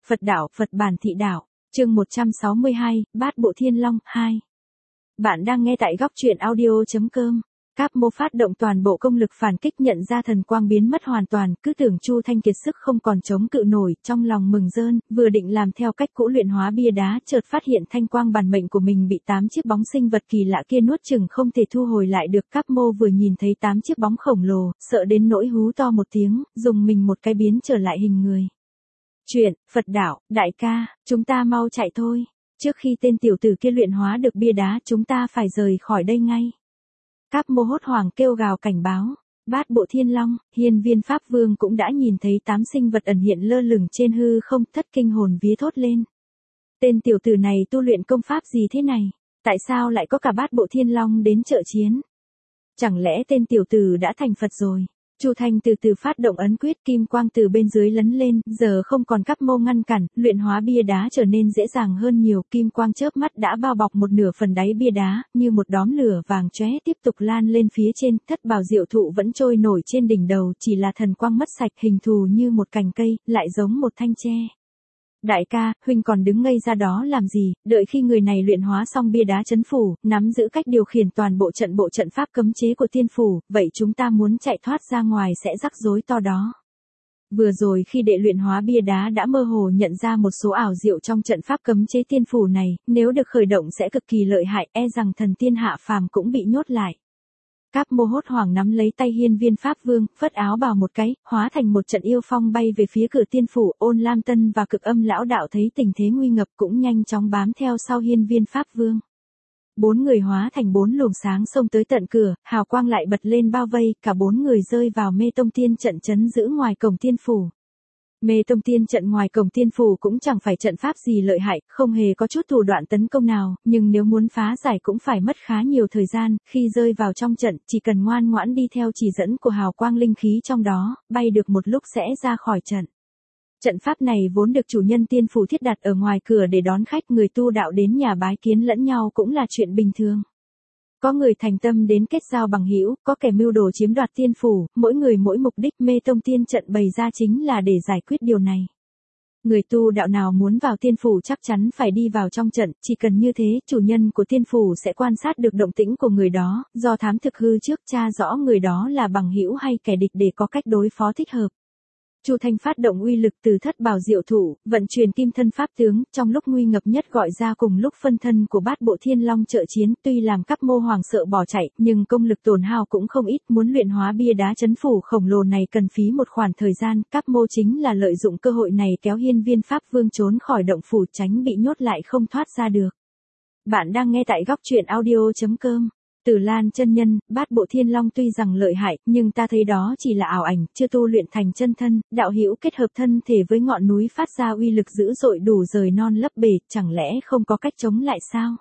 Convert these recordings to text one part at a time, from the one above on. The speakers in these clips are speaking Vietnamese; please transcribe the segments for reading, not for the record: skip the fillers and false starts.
Phật đạo, Phật bản thị đạo, chương 162, Bát Bộ Thiên Long, 2. Bạn đang nghe tại góc truyện audio.com. Các mô phát động toàn bộ công lực phản kích, nhận ra thần quang biến mất hoàn toàn, cứ tưởng Chu Thanh kiệt sức không còn chống cự nổi, trong lòng mừng rơn, vừa định làm theo cách cũ luyện hóa bia đá, chợt phát hiện thanh quang bản mệnh của mình bị 8 chiếc bóng sinh vật kỳ lạ kia nuốt chửng không thể thu hồi lại được. Các mô vừa nhìn thấy 8 chiếc bóng khổng lồ, sợ đến nỗi hú to một tiếng, dùng mình một cái biến trở lại hình người. Chuyện, Phật đạo, đại ca, chúng ta mau chạy thôi, trước khi tên tiểu tử kia luyện hóa được bia đá chúng ta phải rời khỏi đây ngay. Các mô hốt hoảng kêu gào cảnh báo. Bát Bộ Thiên Long, Hiên Viên Pháp Vương cũng đã nhìn thấy 8 sinh vật ẩn hiện lơ lửng trên hư không, thất kinh hồn vía thốt lên. Tên tiểu tử này tu luyện công pháp gì thế này? Tại sao lại có cả Bát Bộ Thiên Long đến trợ chiến? Chẳng lẽ tên tiểu tử đã thành Phật rồi? Chu Thanh từ từ phát động ấn quyết, kim quang từ bên dưới lấn lên, giờ không còn các mô ngăn cản, luyện hóa bia đá trở nên dễ dàng hơn nhiều, kim quang chớp mắt đã bao bọc một nửa phần đáy bia đá, như một đốm lửa vàng chóe tiếp tục lan lên phía trên, thất bảo diệu thụ vẫn trôi nổi trên đỉnh đầu, chỉ là thần quang mất sạch, hình thù như một cành cây, lại giống một thanh tre. Đại ca, huynh còn đứng ngây ra đó làm gì, đợi khi người này luyện hóa xong bia đá trấn phủ, nắm giữ cách điều khiển toàn bộ trận pháp cấm chế của tiên phủ, vậy chúng ta muốn chạy thoát ra ngoài sẽ rắc rối to đó. Vừa rồi khi đệ luyện hóa bia đá đã mơ hồ nhận ra một số ảo diệu trong trận pháp cấm chế tiên phủ này, nếu được khởi động sẽ cực kỳ lợi hại, e rằng thần tiên hạ phàm cũng bị nhốt lại. Các mô hốt hoảng nắm lấy tay Hiên Viên Pháp Vương, phất áo bào một cái, hóa thành một trận yêu phong bay về phía cửa tiên phủ. Ôn Lam Tân và Cực Âm lão đạo thấy tình thế nguy ngập cũng nhanh chóng bám theo sau Hiên Viên Pháp Vương. 4 người hóa thành 4 luồng sáng xông tới tận cửa, hào quang lại bật lên bao vây, cả 4 người rơi vào mê tông tiên trận trấn giữ ngoài cổng tiên phủ. Mê tông tiên trận ngoài cổng tiên phủ cũng chẳng phải trận pháp gì lợi hại, không hề có chút thủ đoạn tấn công nào, nhưng nếu muốn phá giải cũng phải mất khá nhiều thời gian, khi rơi vào trong trận, chỉ cần ngoan ngoãn đi theo chỉ dẫn của hào quang linh khí trong đó, bay được một lúc sẽ ra khỏi trận. Trận pháp này vốn được chủ nhân tiên phủ thiết đặt ở ngoài cửa để đón khách, người tu đạo đến nhà bái kiến lẫn nhau cũng là chuyện bình thường. Có người thành tâm đến kết giao bằng hữu, có kẻ mưu đồ chiếm đoạt tiên phủ, mỗi người mỗi mục đích, mê tông tiên trận bày ra chính là để giải quyết điều này. Người tu đạo nào muốn vào tiên phủ chắc chắn phải đi vào trong trận, chỉ cần như thế, chủ nhân của tiên phủ sẽ quan sát được động tĩnh của người đó, do thám thực hư trước tra rõ người đó là bằng hữu hay kẻ địch để có cách đối phó thích hợp. Chu Thanh phát động uy lực từ thất bảo diệu thụ, vận chuyển kim thân pháp tướng, trong lúc nguy ngập nhất gọi ra cùng lúc phân thân của Bát Bộ Thiên Long trợ chiến, tuy làm các mô hoàng sợ bỏ chạy, nhưng công lực tổn hao cũng không ít, muốn luyện hóa bia đá trấn phủ khổng lồ này cần phí một khoản thời gian, các mô chính là lợi dụng cơ hội này kéo Hiên Viên Pháp Vương trốn khỏi động phủ, tránh bị nhốt lại không thoát ra được. Bạn đang nghe tại góc truyện audio.com. Tử Lan chân nhân, Bát Bộ Thiên Long tuy rằng lợi hại, nhưng ta thấy đó chỉ là ảo ảnh, chưa tu luyện thành chân thân, đạo hữu kết hợp thân thể với ngọn núi phát ra uy lực dữ dội đủ rời non lấp bể, chẳng lẽ không có cách chống lại sao?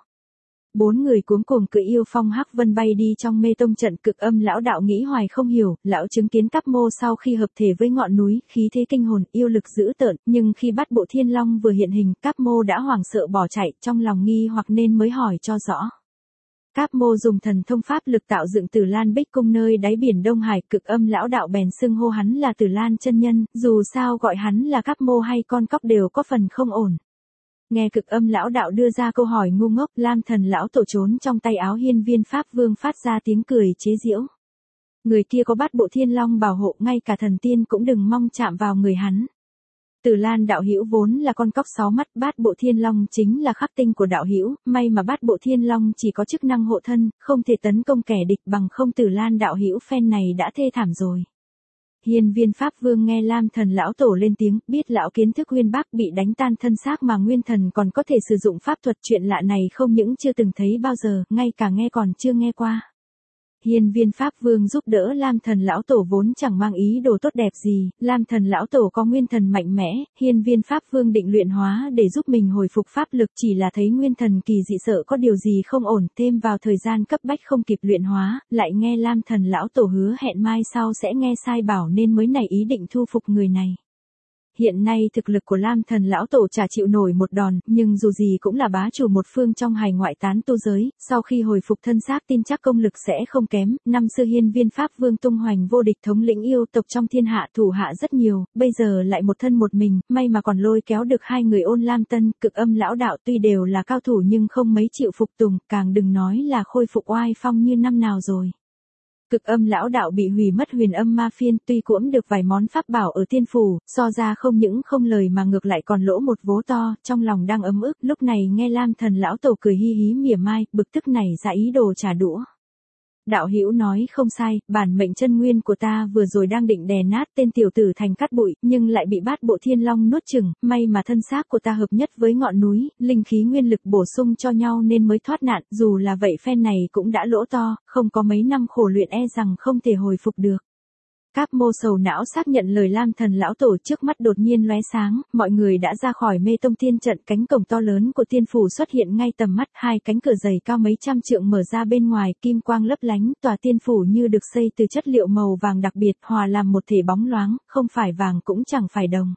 4 người cuống cuồng cưỡi yêu phong hắc vân bay đi trong mê tông trận. Cực Âm lão đạo nghĩ hoài không hiểu, lão chứng kiến các mô sau khi hợp thể với ngọn núi, khí thế kinh hồn, yêu lực dữ tợn, nhưng khi Bát Bộ Thiên Long vừa hiện hình, các mô đã hoảng sợ bỏ chạy, trong lòng nghi hoặc nên mới hỏi cho rõ. Các mô dùng thần thông pháp lực tạo dựng Tử Lan Bích Cung nơi đáy biển Đông Hải, Cực Âm lão đạo bèn xưng hô hắn là Tử Lan chân nhân, dù sao gọi hắn là các mô hay con cóc đều có phần không ổn. Nghe Cực Âm lão đạo đưa ra câu hỏi ngu ngốc, Lam thần lão tổ trốn trong tay áo Hiên Viên Pháp Vương phát ra tiếng cười chế giễu. Người kia có Bát Bộ Thiên Long bảo hộ, ngay cả thần tiên cũng đừng mong chạm vào người hắn. Tử Lan đạo hữu vốn là con cóc 6 mắt, Bát Bộ Thiên Long chính là khắc tinh của đạo hữu, may mà Bát Bộ Thiên Long chỉ có chức năng hộ thân, không thể tấn công kẻ địch, bằng không Tử Lan đạo hữu phen này đã thê thảm rồi. Hiên Viên Pháp Vương nghe Lam thần lão tổ lên tiếng, biết lão kiến thức uyên bác, bị đánh tan thân xác mà nguyên thần còn có thể sử dụng pháp thuật, chuyện lạ này không những chưa từng thấy bao giờ, ngay cả nghe còn chưa nghe qua. Hiên Viên Pháp Vương giúp đỡ Lam thần lão tổ vốn chẳng mang ý đồ tốt đẹp gì, Lam thần lão tổ có nguyên thần mạnh mẽ, Hiên Viên Pháp Vương định luyện hóa để giúp mình hồi phục pháp lực, chỉ là thấy nguyên thần kỳ dị sợ có điều gì không ổn, thêm vào thời gian cấp bách không kịp luyện hóa, lại nghe Lam thần lão tổ hứa hẹn mai sau sẽ nghe sai bảo nên mới nảy ý định thu phục người này. hiện nay thực lực của Lam Thần lão tổ chả chịu nổi một đòn, nhưng dù gì cũng là bá chủ một phương trong hải ngoại tán tu giới, sau khi hồi phục thân xác tin chắc công lực sẽ không kém. Năm xưa Hiên Viên Pháp Vương tung hoành vô địch thống lĩnh yêu tộc trong thiên hạ, thủ hạ rất nhiều, bây giờ lại một thân một mình, may mà còn lôi kéo được hai người Ôn Lam Tân, Cực Âm lão đạo, tuy đều là cao thủ nhưng không mấy chịu phục tùng, càng đừng nói là khôi phục oai phong như năm nào rồi. Cực Âm lão đạo bị hủy mất Huyền Âm Ma Phiên, tuy cũng được vài món pháp bảo ở tiên phủ, so ra không những không lời mà ngược lại còn lỗ một vố to, trong lòng đang ấm ức, lúc này nghe Lam Thần lão tổ cười hi hí mỉa mai, bực tức này ra ý đồ trả đũa. Đạo hữu nói không sai, bản mệnh chân nguyên của ta vừa rồi đang định đè nát tên tiểu tử thành cát bụi, nhưng lại bị Bát Bộ Thiên Long nuốt chửng, may mà thân xác của ta hợp nhất với ngọn núi, linh khí nguyên lực bổ sung cho nhau nên mới thoát nạn, dù là vậy phen này cũng đã lỗ to, không có mấy năm khổ luyện e rằng không thể hồi phục được. Cáp Mô sầu não xác nhận lời Lam Thần lão tổ, trước mắt đột nhiên lóe sáng, mọi người đã ra khỏi Mê Tông Tiên trận, cánh cổng to lớn của tiên phủ xuất hiện ngay tầm mắt, hai cánh cửa dày cao mấy trăm trượng mở ra bên ngoài, kim quang lấp lánh, tòa tiên phủ như được xây từ chất liệu màu vàng đặc biệt, hòa làm một thể bóng loáng, không phải vàng cũng chẳng phải đồng.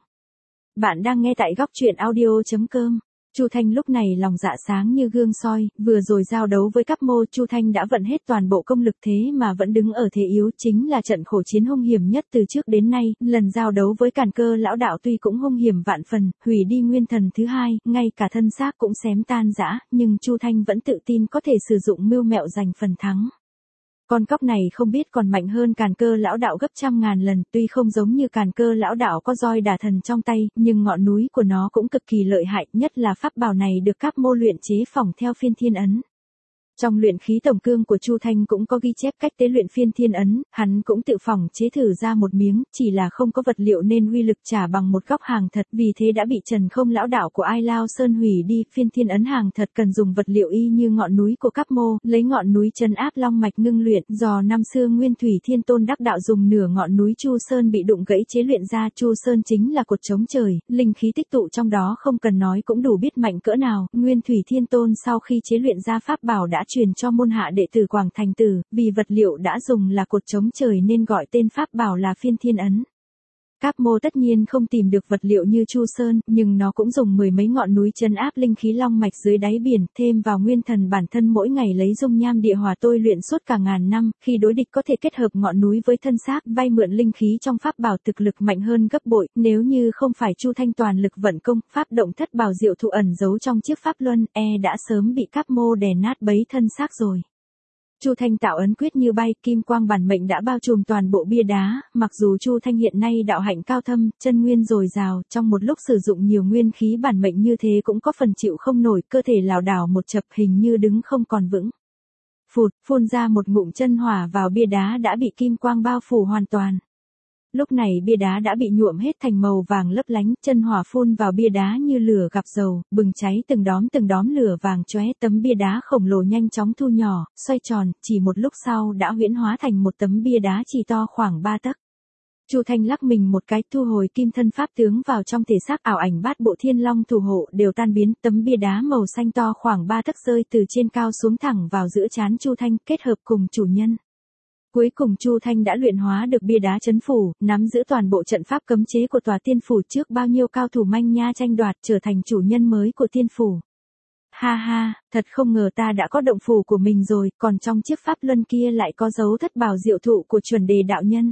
Bạn đang nghe tại góc truyện audio.com. Chu Thanh lúc này lòng dạ sáng như gương soi, vừa rồi giao đấu với Cáp Mô, Chu Thanh đã vận hết toàn bộ công lực thế mà vẫn đứng ở thế yếu, chính là trận khổ chiến hung hiểm nhất từ trước đến nay. Lần giao đấu với Càn Cơ lão đạo tuy cũng hung hiểm vạn phần, hủy đi nguyên thần thứ hai, ngay cả thân xác cũng xém tan rã, nhưng Chu Thanh vẫn tự tin có thể sử dụng mưu mẹo giành phần thắng. Con cóc này không biết còn mạnh hơn Càn Cơ lão đạo gấp trăm ngàn lần, tuy không giống như Càn Cơ lão đạo có roi đả thần trong tay, nhưng ngọn núi của nó cũng cực kỳ lợi hại, nhất là pháp bảo này được Cáp Mô luyện chế phỏng theo Phiên Thiên Ấn. Trong luyện khí tổng cương của Chu Thanh cũng có ghi chép cách tế luyện Phiên Thiên Ấn, hắn cũng tự phỏng chế thử ra một miếng, chỉ là không có vật liệu nên uy lực chả bằng một góc hàng thật, vì thế đã bị Trần Không lão đạo của Ai Lao Sơn hủy đi. Phiên Thiên Ấn hàng thật cần dùng vật liệu y như ngọn núi của Cáp Mô, lấy ngọn núi trấn áp long mạch ngưng luyện, do năm xưa Nguyên Thủy Thiên Tôn đắc đạo dùng nửa ngọn núi Chu Sơn bị đụng gãy chế luyện ra. Chu Sơn chính là cột chống trời, linh khí tích tụ trong đó không cần nói cũng đủ biết mạnh cỡ nào. Nguyên Thủy Thiên Tôn sau khi chế luyện ra pháp bảo đã truyền cho môn hạ đệ tử Quảng Thành Tử, vì vật liệu đã dùng là cột chống trời nên gọi tên pháp bảo là Phiên Thiên Ấn. Cáp Mô tất nhiên không tìm được vật liệu như Chu Sơn, nhưng nó cũng dùng mười mấy ngọn núi trấn áp linh khí long mạch dưới đáy biển, thêm vào nguyên thần bản thân mỗi ngày lấy dung nham địa hỏa tôi luyện suốt cả ngàn năm, khi đối địch có thể kết hợp ngọn núi với thân xác, vay mượn linh khí trong pháp bảo, thực lực mạnh hơn gấp bội. Nếu như không phải Chu Thanh toàn lực vận công, pháp động thất bảo diệu thụ ẩn giấu trong chiếc pháp luân, đã sớm bị Cáp Mô đè nát bấy thân xác rồi. Chu Thanh tạo ấn quyết như bay, kim quang bản mệnh đã bao trùm toàn bộ bia đá, mặc dù Chu Thanh hiện nay đạo hạnh cao thâm, chân nguyên dồi dào, trong một lúc sử dụng nhiều nguyên khí bản mệnh như thế cũng có phần chịu không nổi, cơ thể lảo đảo một chập hình như đứng không còn vững. Phụt, phun ra một ngụm chân hỏa vào bia đá đã bị kim quang bao phủ hoàn toàn. Lúc này bia đá đã bị nhuộm hết thành màu vàng lấp lánh, chân hỏa phun vào bia đá như lửa gặp dầu, bừng cháy từng đóm lửa vàng chóe, tấm bia đá khổng lồ nhanh chóng thu nhỏ, xoay tròn, chỉ một lúc sau đã huyễn hóa thành một tấm bia đá chỉ to khoảng 3 tấc. Chu Thanh lắc mình một cái, thu hồi kim thân pháp tướng vào trong thể xác, ảo ảnh Bát Bộ Thiên Long thủ hộ đều tan biến, tấm bia đá màu xanh to khoảng 3 tấc rơi từ trên cao xuống thẳng vào giữa trán Chu Thanh, kết hợp cùng chủ nhân. Cuối cùng Chu Thanh đã luyện hóa được bia đá trấn phủ, nắm giữ toàn bộ trận pháp cấm chế của tòa tiên phủ, trước bao nhiêu cao thủ manh nha tranh đoạt, trở thành chủ nhân mới của tiên phủ. Ha ha, thật không ngờ ta đã có động phủ của mình rồi, còn trong chiếc pháp luân kia lại có dấu thất bảo diệu thụ của chuẩn đề đạo nhân.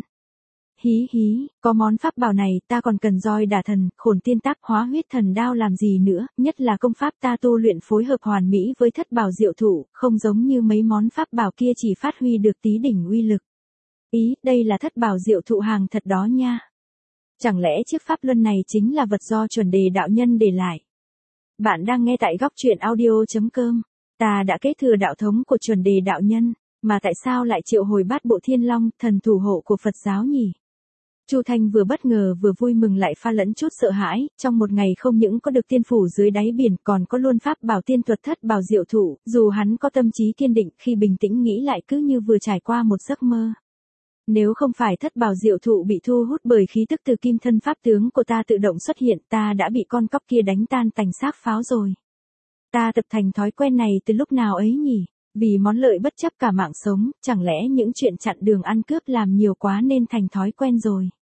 Hí hí, có món pháp bảo này ta còn cần roi đả thần, khổn tiên tác, hóa huyết thần đao làm gì nữa, nhất là công pháp ta tu luyện phối hợp hoàn mỹ với thất bảo diệu thụ, không giống như mấy món pháp bảo kia chỉ phát huy được tí đỉnh uy lực. Ý, đây là thất bảo diệu thụ hàng thật đó nha. Chẳng lẽ chiếc pháp luân này chính là vật do chuẩn đề đạo nhân để lại? Bạn đang nghe tại góc truyện audio.com. Ta đã kế thừa đạo thống của chuẩn đề đạo nhân, mà tại sao lại triệu hồi Bát Bộ Thiên Long, thần thủ hộ của Phật giáo nhỉ? Chu Thanh vừa bất ngờ vừa vui mừng lại pha lẫn chút sợ hãi, trong một ngày không những có được tiên phủ dưới đáy biển, còn có luôn pháp bảo tiên thuật thất bảo diệu thụ, dù hắn có tâm trí kiên định, khi bình tĩnh nghĩ lại cứ như vừa trải qua một giấc mơ. Nếu không phải thất bảo diệu thụ bị thu hút bởi khí tức từ kim thân pháp tướng của ta tự động xuất hiện, ta đã bị con cóc kia đánh tan tành xác pháo rồi. Ta tập thành thói quen này từ lúc nào ấy nhỉ? Vì món lợi bất chấp cả mạng sống, chẳng lẽ những chuyện chặn đường ăn cướp làm nhiều quá nên thành thói quen rồi.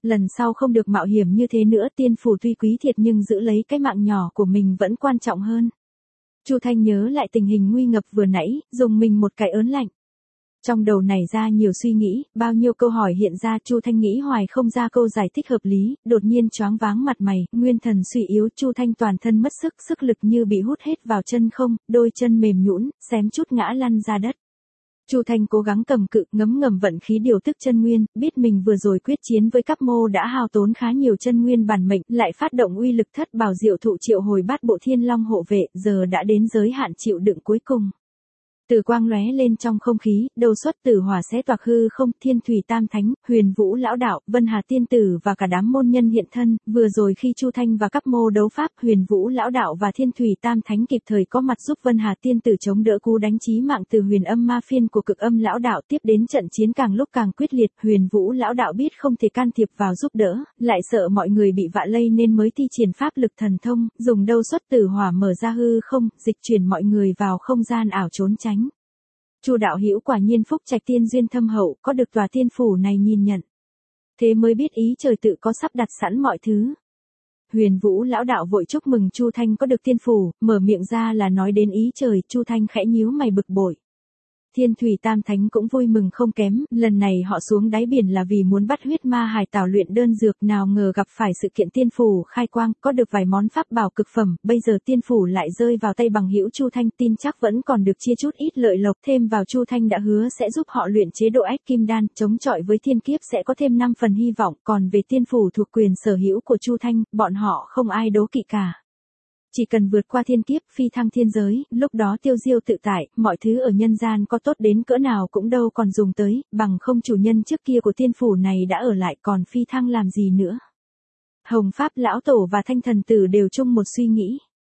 Lần sau không được mạo hiểm như thế nữa, tiên phủ tuy quý thiệt nhưng giữ lấy cái mạng nhỏ của mình vẫn quan trọng hơn. Chu Thanh nhớ lại tình hình nguy ngập vừa nãy, dùng mình một cái ớn lạnh. Trong đầu nảy ra nhiều suy nghĩ, bao nhiêu câu hỏi hiện ra, Chu Thanh nghĩ hoài không ra câu giải thích hợp lý, đột nhiên choáng váng mặt mày, nguyên thần suy yếu, Chu Thanh toàn thân mất sức, sức lực như bị hút hết vào chân không, đôi chân mềm nhũn, xém chút ngã lăn ra đất. Chu Thanh cố gắng cầm cự, ngấm ngầm vận khí điều tức chân nguyên, biết mình vừa rồi quyết chiến với Cáp Mô đã hao tốn khá nhiều chân nguyên bản mệnh, lại phát động uy lực thất bảo diệu thụ triệu hồi bát bộ thiên long hộ vệ, giờ đã đến giới hạn chịu đựng cuối cùng. Từ quang lóe lên trong không khí, đầu xuất tử hỏa xé toạc hư không, Thiên Thủy Tam Thánh, Huyền Vũ lão đạo, Vân Hà tiên tử và cả đám môn nhân hiện thân, vừa rồi khi Chu Thanh và Cáp Mô đấu pháp, Huyền Vũ lão đạo và Thiên Thủy Tam Thánh kịp thời có mặt giúp Vân Hà tiên tử chống đỡ cú đánh chí mạng từ Huyền Âm Ma Phiên của Cực Âm lão đạo, tiếp đến trận chiến càng lúc càng quyết liệt, Huyền Vũ lão đạo biết không thể can thiệp vào giúp đỡ, lại sợ mọi người bị vạ lây nên mới thi triển pháp lực thần thông, dùng đâu xuất tử hỏa mở ra hư không, dịch chuyển mọi người vào không gian ảo trốn tránh. Chu đạo hữu quả nhiên phúc trạch tiên duyên thâm hậu, có được tòa tiên phủ này nhìn nhận. Thế mới biết ý trời tự có sắp đặt sẵn mọi thứ. Huyền Vũ lão đạo vội chúc mừng Chu Thanh có được tiên phủ, mở miệng ra là nói đến ý trời, Chu Thanh khẽ nhíu mày bực bội. Thiên Thủy Tam Thánh cũng vui mừng không kém, lần này họ xuống đáy biển là vì muốn bắt huyết ma hải tảo luyện đơn dược, nào ngờ gặp phải sự kiện tiên phủ khai quang, có được vài món pháp bảo cực phẩm, bây giờ tiên phủ lại rơi vào tay bằng hữu Chu Thanh, tin chắc vẫn còn được chia chút ít lợi lộc, thêm vào Chu Thanh đã hứa sẽ giúp họ luyện chế độ ách kim đan, chống chọi với thiên kiếp sẽ có thêm 5 phần hy vọng, còn về tiên phủ thuộc quyền sở hữu của Chu Thanh, bọn họ không ai đố kỵ cả. Chỉ cần vượt qua thiên kiếp, phi thăng thiên giới, lúc đó tiêu diêu tự tại, mọi thứ ở nhân gian có tốt đến cỡ nào cũng đâu còn dùng tới, bằng không chủ nhân trước kia của tiên phủ này đã ở lại còn phi thăng làm gì nữa. Hồng Pháp lão tổ và Thanh thần tử đều chung một suy nghĩ.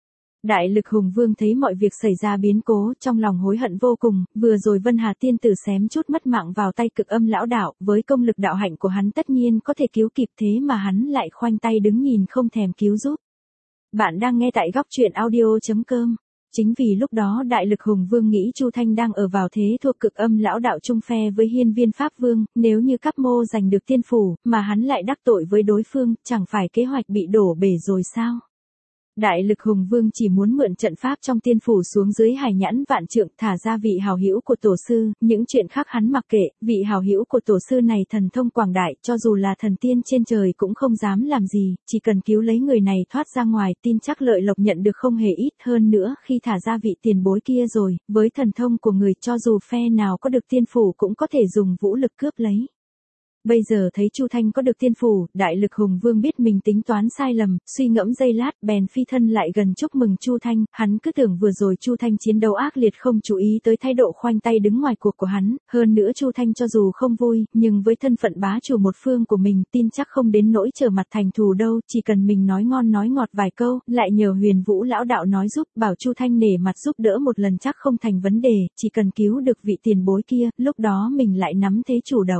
Đại lực hùng vương thấy mọi việc xảy ra biến cố, trong lòng hối hận vô cùng, vừa rồi Vân Hà tiên tử xém chút mất mạng vào tay Cực Âm lão đạo, với công lực đạo hạnh của hắn tất nhiên có thể cứu kịp, thế mà hắn lại khoanh tay đứng nhìn không thèm cứu giúp. Bạn đang nghe tại góc truyện audio.com. Chính vì lúc đó Đại lực hùng vương nghĩ Chu Thanh đang ở vào thế thuộc Cực Âm lão đạo chung phe với Hiên Viên Pháp Vương, nếu như Cáp Mô giành được tiên phủ, mà hắn lại đắc tội với đối phương, chẳng phải kế hoạch bị đổ bể rồi sao? Đại lực hùng vương chỉ muốn mượn trận pháp trong tiên phủ xuống dưới hải nhãn vạn trượng, thả ra vị hào hữu của tổ sư, những chuyện khác hắn mặc kệ, vị hào hữu của tổ sư này thần thông quảng đại, cho dù là thần tiên trên trời cũng không dám làm gì, chỉ cần cứu lấy người này thoát ra ngoài, tin chắc lợi lộc nhận được không hề ít hơn nữa, khi thả ra vị tiền bối kia rồi, với thần thông của người cho dù phe nào có được tiên phủ cũng có thể dùng vũ lực cướp lấy. Bây giờ thấy Chu Thanh có được tiên phủ, Đại lực hùng vương biết mình tính toán sai lầm, suy ngẫm giây lát, bèn phi thân lại gần chúc mừng Chu Thanh, hắn cứ tưởng vừa rồi Chu Thanh chiến đấu ác liệt không chú ý tới thái độ khoanh tay đứng ngoài cuộc của hắn, hơn nữa Chu Thanh cho dù không vui, nhưng với thân phận bá chủ một phương của mình, tin chắc không đến nỗi trở mặt thành thù đâu, chỉ cần mình nói ngon nói ngọt vài câu, lại nhờ Huyền Vũ lão đạo nói giúp, bảo Chu Thanh nể mặt giúp đỡ một lần chắc không thành vấn đề, chỉ cần cứu được vị tiền bối kia, lúc đó mình lại nắm thế chủ động.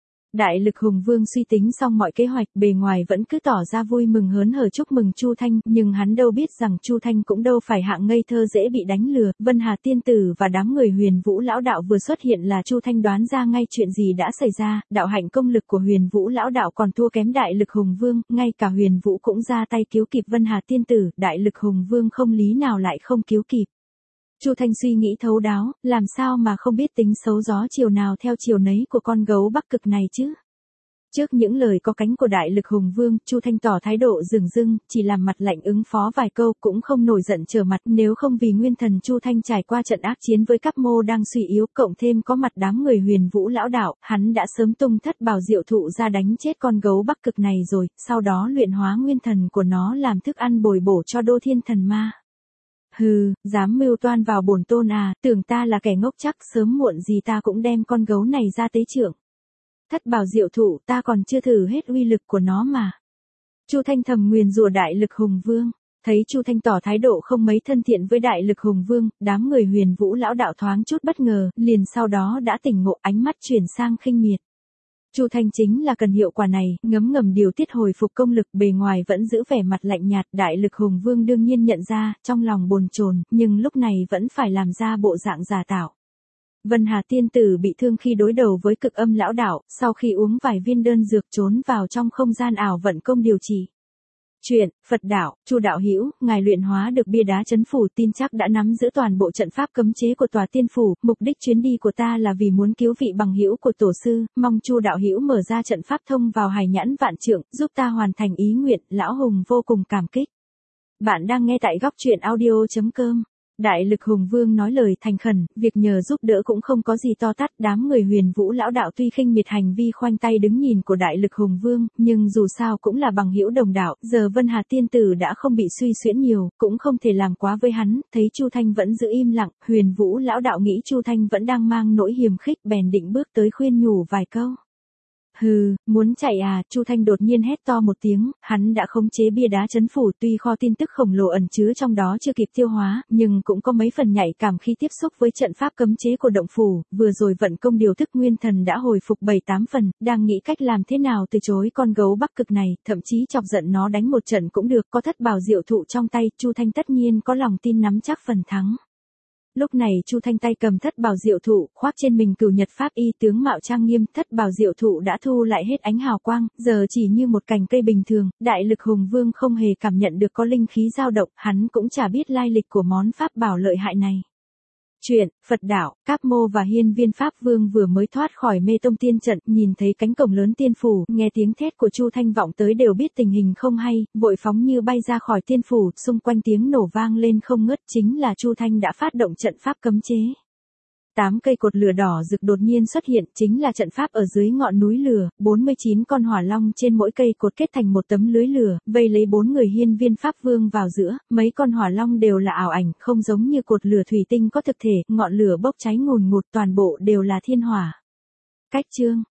Đại lực hùng vương suy tính xong mọi kế hoạch, bề ngoài vẫn cứ tỏ ra vui mừng hớn hở chúc mừng Chu Thanh, nhưng hắn đâu biết rằng Chu Thanh cũng đâu phải hạng ngây thơ dễ bị đánh lừa, Vân Hà tiên tử và đám người Huyền Vũ lão đạo vừa xuất hiện là Chu Thanh đoán ra ngay chuyện gì đã xảy ra, đạo hạnh công lực của Huyền Vũ lão đạo còn thua kém Đại lực hùng vương, ngay cả Huyền Vũ cũng ra tay cứu kịp Vân Hà tiên tử, Đại lực hùng vương không lý nào lại không cứu kịp. Chu Thanh suy nghĩ thấu đáo, làm sao mà không biết tính xấu gió chiều nào theo chiều nấy của con gấu Bắc Cực này chứ? Trước những lời có cánh của Đại lực hùng vương, Chu Thanh tỏ thái độ dửng dưng, chỉ làm mặt lạnh ứng phó vài câu, cũng không nổi giận trở mặt, nếu không vì nguyên thần Chu Thanh trải qua trận ác chiến với Cáp Mô đang suy yếu, cộng thêm có mặt đám người Huyền Vũ lão đạo, hắn đã sớm tung thất bảo diệu thụ ra đánh chết con gấu Bắc Cực này rồi, sau đó luyện hóa nguyên thần của nó làm thức ăn bồi bổ cho Đô Thiên thần ma. Hừ, dám mưu toan vào bổn tôn à, tưởng ta là kẻ ngốc chắc, sớm muộn gì ta cũng đem con gấu này ra tế trượng. Thất bảo diệu thụ, ta còn chưa thử hết uy lực của nó mà. Chu Thanh thầm nguyền rủa Đại lực hùng vương, thấy Chu Thanh tỏ thái độ không mấy thân thiện với Đại lực hùng vương, đám người Huyền Vũ lão đạo thoáng chút bất ngờ, liền sau đó đã tỉnh ngộ, ánh mắt chuyển sang khinh miệt. Chu Thanh chính là cần hiệu quả này, ngấm ngầm điều tiết hồi phục công lực, bề ngoài vẫn giữ vẻ mặt lạnh nhạt, Đại lực hùng vương đương nhiên nhận ra, trong lòng bồn chồn, nhưng lúc này vẫn phải làm ra bộ dạng giả tạo. Vân Hà tiên tử bị thương khi đối đầu với Cực Âm lão đạo, sau khi uống vài viên đơn dược trốn vào trong không gian ảo vận công điều trị. Chuyện, Phật đạo, Chu đạo hữu, ngài luyện hóa được bia đá trấn phủ, tin chắc đã nắm giữ toàn bộ trận pháp cấm chế của tòa tiên phủ, mục đích chuyến đi của ta là vì muốn cứu vị bằng hữu của tổ sư, mong Chu đạo hữu mở ra trận pháp thông vào hải nhãn vạn trượng, giúp ta hoàn thành ý nguyện, lão hùng vô cùng cảm kích. Bạn đang nghe tại góc truyện audio.com. Đại Lực Hùng Vương nói lời thành khẩn, việc nhờ giúp đỡ cũng không có gì to tát, đám người Huyền Vũ lão đạo tuy khinh miệt hành vi khoanh tay đứng nhìn của Đại Lực Hùng Vương, nhưng dù sao cũng là bằng hữu đồng đạo, giờ Vân Hà tiên tử đã không bị suy xuyễn nhiều, cũng không thể làm quá với hắn, thấy Chu Thanh vẫn giữ im lặng, Huyền Vũ lão đạo nghĩ Chu Thanh vẫn đang mang nỗi hiềm khích, bèn định bước tới khuyên nhủ vài câu. Hừ, muốn chạy à, Chu Thanh đột nhiên hét to một tiếng, hắn đã khống chế bia đá trấn phủ, tuy kho tin tức khổng lồ ẩn chứa trong đó chưa kịp tiêu hóa, nhưng cũng có mấy phần nhạy cảm khi tiếp xúc với trận pháp cấm chế của động phủ, vừa rồi vận công điều thức nguyên thần đã hồi phục 7-8 phần, đang nghĩ cách làm thế nào từ chối con gấu Bắc Cực này, thậm chí chọc giận nó đánh một trận cũng được, có thất bảo diệu thụ trong tay, Chu Thanh tất nhiên có lòng tin nắm chắc phần thắng. Lúc này Chu Thanh tay cầm thất bảo diệu thụ, khoác trên mình cửu nhật pháp y, tướng mạo trang nghiêm, thất bảo diệu thụ đã thu lại hết ánh hào quang, giờ chỉ như một cành cây bình thường, Đại Lực Hùng Vương không hề cảm nhận được có linh khí dao động, hắn cũng chả biết lai lịch của món pháp bảo lợi hại này. Chuyện, Phật đạo, Cáp Mô và Hiên Viên Pháp Vương vừa mới thoát khỏi mê tông tiên trận, nhìn thấy cánh cổng lớn tiên phủ, nghe tiếng thét của Chu Thanh vọng tới đều biết tình hình không hay, vội phóng như bay ra khỏi tiên phủ, xung quanh tiếng nổ vang lên không ngớt, chính là Chu Thanh đã phát động trận pháp cấm chế. 8 cây cột lửa đỏ rực đột nhiên xuất hiện, chính là trận pháp ở dưới ngọn núi lửa, 49 con hỏa long trên mỗi cây cột kết thành một tấm lưới lửa, vây lấy 4 người Hiên Viên Pháp Vương vào giữa, mấy con hỏa long đều là ảo ảnh, không giống như cột lửa thủy tinh có thực thể, ngọn lửa bốc cháy ngùn ngụt, toàn bộ đều là thiên hỏa. Cách chương